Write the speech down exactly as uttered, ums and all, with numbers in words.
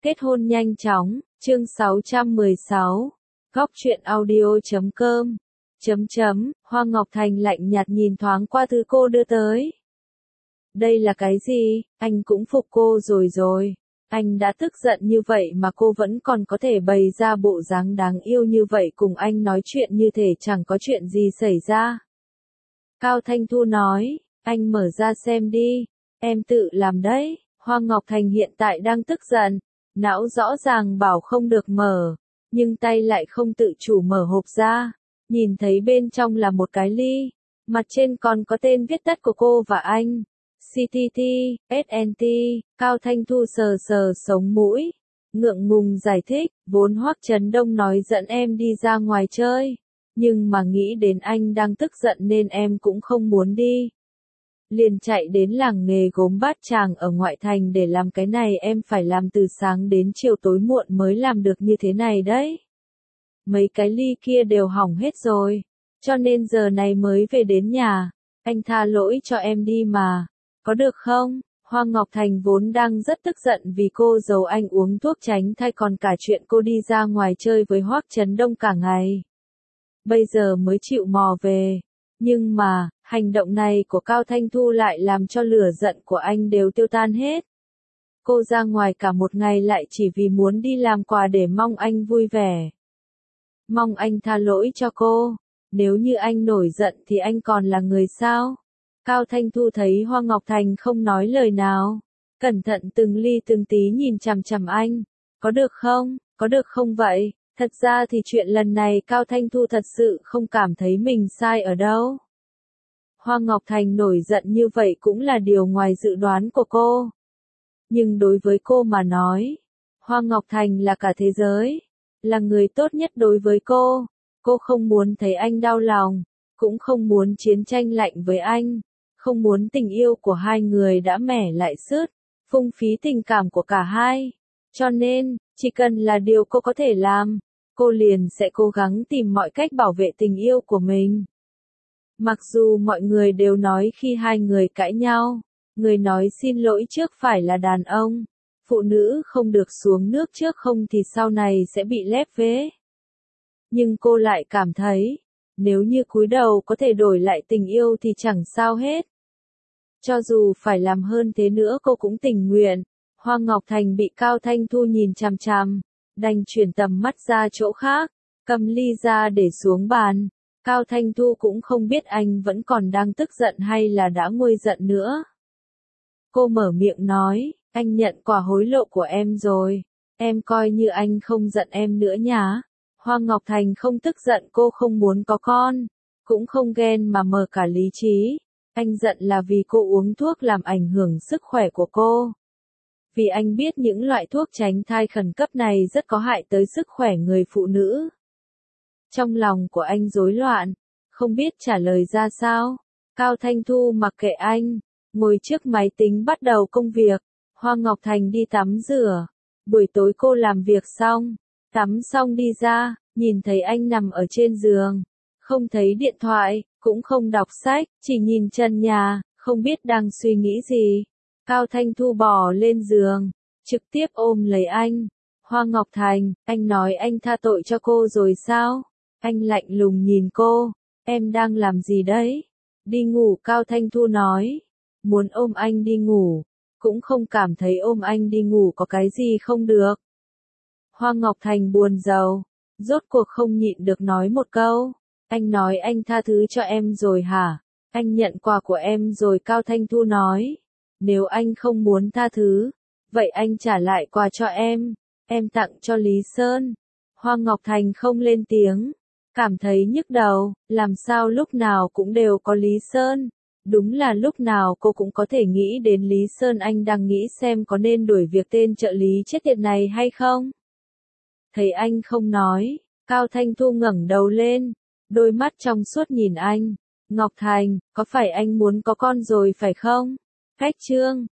Kết hôn nhanh chóng, chương sáu trăm mười sáu. Góc truyện audio chấm com. Chấm chấm, Hoa Ngọc Thành lạnh nhạt nhìn thoáng qua thứ cô đưa tới. Đây là cái gì, anh cũng phục cô rồi rồi. Anh đã tức giận như vậy mà cô vẫn còn có thể bày ra bộ dáng đáng yêu như vậy cùng anh nói chuyện như thể chẳng có chuyện gì xảy ra. Cao Thanh Thu nói, anh mở ra xem đi, em tự làm đấy. Hoa Ngọc Thành hiện tại đang tức giận, não rõ ràng bảo không được mở, nhưng tay lại không tự chủ mở hộp ra, nhìn thấy bên trong là một cái ly, mặt trên còn có tên viết tắt của cô và anh. xê tê tê, ét en tê, Cao Thanh Thu sờ sờ sống mũi, ngượng ngùng giải thích, vốn Hoắc Trấn Đông nói dẫn em đi ra ngoài chơi, nhưng mà nghĩ đến anh đang tức giận nên em cũng không muốn đi. Liền chạy đến làng nghề gốm Bát Tràng ở ngoại thành để làm cái này, em phải làm từ sáng đến chiều tối muộn mới làm được như thế này đấy. Mấy cái ly kia đều hỏng hết rồi, cho nên giờ này mới về đến nhà, anh tha lỗi cho em đi mà, có được không? Hoa Ngọc Thành vốn đang rất tức giận vì cô giấu anh uống thuốc tránh thai còn cả chuyện cô đi ra ngoài chơi với Hoắc Trấn Đông cả ngày. Bây giờ mới chịu mò về. Nhưng mà, hành động này của Cao Thanh Thu lại làm cho lửa giận của anh đều tiêu tan hết. Cô ra ngoài cả một ngày lại chỉ vì muốn đi làm quà để mong anh vui vẻ. Mong anh tha lỗi cho cô. Nếu như anh nổi giận thì anh còn là người sao? Cao Thanh Thu thấy Hoa Ngọc Thành không nói lời nào. Cẩn thận từng ly từng tí nhìn chằm chằm anh. Có được không? Có được không vậy? Thật ra thì chuyện lần này Cao Thanh Thu thật sự không cảm thấy mình sai ở đâu. Hoa Ngọc Thành nổi giận như vậy cũng là điều ngoài dự đoán của cô. Nhưng đối với cô mà nói, Hoa Ngọc Thành là cả thế giới, là người tốt nhất đối với cô. Cô không muốn thấy anh đau lòng, cũng không muốn chiến tranh lạnh với anh, không muốn tình yêu của hai người đã mẻ lại sứt, phung phí tình cảm của cả hai. Cho nên, chỉ cần là điều cô có thể làm, cô liền sẽ cố gắng tìm mọi cách bảo vệ tình yêu của mình. Mặc dù mọi người đều nói khi hai người cãi nhau, người nói xin lỗi trước phải là đàn ông, phụ nữ không được xuống nước trước không thì sau này sẽ bị lép vế. Nhưng cô lại cảm thấy, nếu như cúi đầu có thể đổi lại tình yêu thì chẳng sao hết. Cho dù phải làm hơn thế nữa cô cũng tình nguyện. Hoa Ngọc Thành bị Cao Thanh Thu nhìn chằm chằm, đành chuyển tầm mắt ra chỗ khác, cầm ly ra để xuống bàn. Cao Thanh Thu cũng không biết anh vẫn còn đang tức giận hay là đã nguôi giận nữa. Cô mở miệng nói, anh nhận quà hối lộ của em rồi, em coi như anh không giận em nữa nhá. Hoa Ngọc Thành không tức giận cô không muốn có con, cũng không ghen mà mở cả lý trí. Anh giận là vì cô uống thuốc làm ảnh hưởng sức khỏe của cô. Vì anh biết những loại thuốc tránh thai khẩn cấp này rất có hại tới sức khỏe người phụ nữ. Trong lòng của anh rối loạn, không biết trả lời ra sao. Cao Thanh Thu mặc kệ anh, ngồi trước máy tính bắt đầu công việc. Hoa Ngọc Thành đi tắm rửa. Buổi tối cô làm việc xong, tắm xong đi ra, nhìn thấy anh nằm ở trên giường. Không thấy điện thoại, cũng không đọc sách, chỉ nhìn trần nhà, không biết đang suy nghĩ gì. Cao Thanh Thu bò lên giường, trực tiếp ôm lấy anh. Hoa Ngọc Thành, anh nói anh tha tội cho cô rồi sao? Anh lạnh lùng nhìn cô, em đang làm gì đấy? Đi ngủ. Cao Thanh Thu nói, muốn ôm anh đi ngủ, cũng không cảm thấy ôm anh đi ngủ có cái gì không được. Hoa Ngọc Thành buồn rầu, rốt cuộc không nhịn được nói một câu, anh nói anh tha thứ cho em rồi hả? Anh nhận quà của em rồi. Cao Thanh Thu nói, nếu anh không muốn tha thứ, vậy anh trả lại quà cho em, em tặng cho Lý Sơn. Hoa Ngọc Thành không lên tiếng, cảm thấy nhức đầu, làm sao lúc nào cũng đều có Lý Sơn. Đúng là lúc nào cô cũng có thể nghĩ đến Lý Sơn. Anh đang nghĩ xem có nên đuổi việc tên trợ lý chết tiệt này hay không. Thấy anh không nói, Cao Thanh Thu ngẩng đầu lên, đôi mắt trong suốt nhìn anh. Ngọc Thành, có phải anh muốn có con rồi phải không? Cách chương,